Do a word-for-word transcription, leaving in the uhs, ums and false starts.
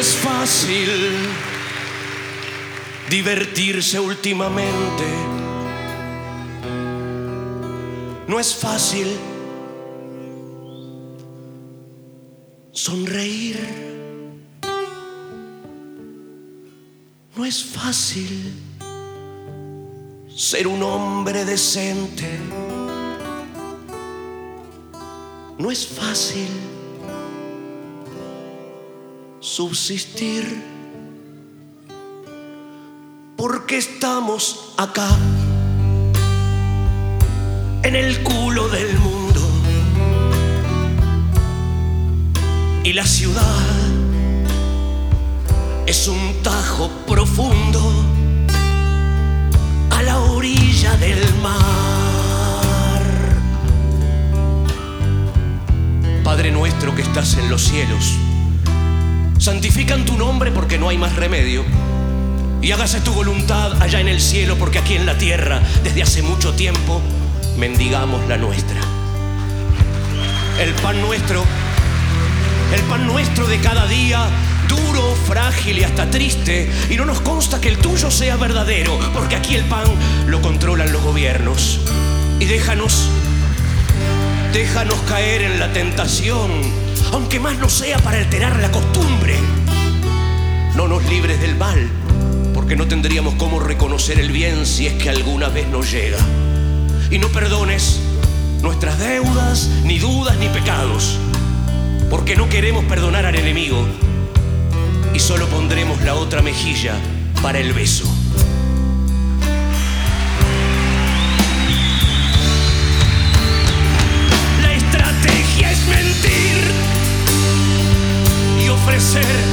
es fácil divertirse últimamente. No es fácil sonreír. No es fácil ser un hombre decente. No es fácil subsistir, porque estamos acá en el culo del mundo, y la ciudad es un tajo profundo a la orilla del mar. Padre nuestro que estás en los cielos, santifican tu nombre porque no hay más remedio, y hágase tu voluntad allá en el cielo, porque aquí en la tierra desde hace mucho tiempo mendigamos la nuestra. El pan nuestro, el pan nuestro de cada día, duro, frágil y hasta triste, y no nos consta que el tuyo sea verdadero, porque aquí el pan lo controlan los gobiernos. Y déjanos, déjanos caer en la tentación, aunque más no sea para alterar la costumbre. No nos libres del mal, porque no tendríamos cómo reconocer el bien si es que alguna vez nos llega. Y no perdones nuestras deudas, ni dudas, ni pecados, porque no queremos perdonar al enemigo, y solo pondremos la otra mejilla para el beso. La estrategia es mentir y ofrecer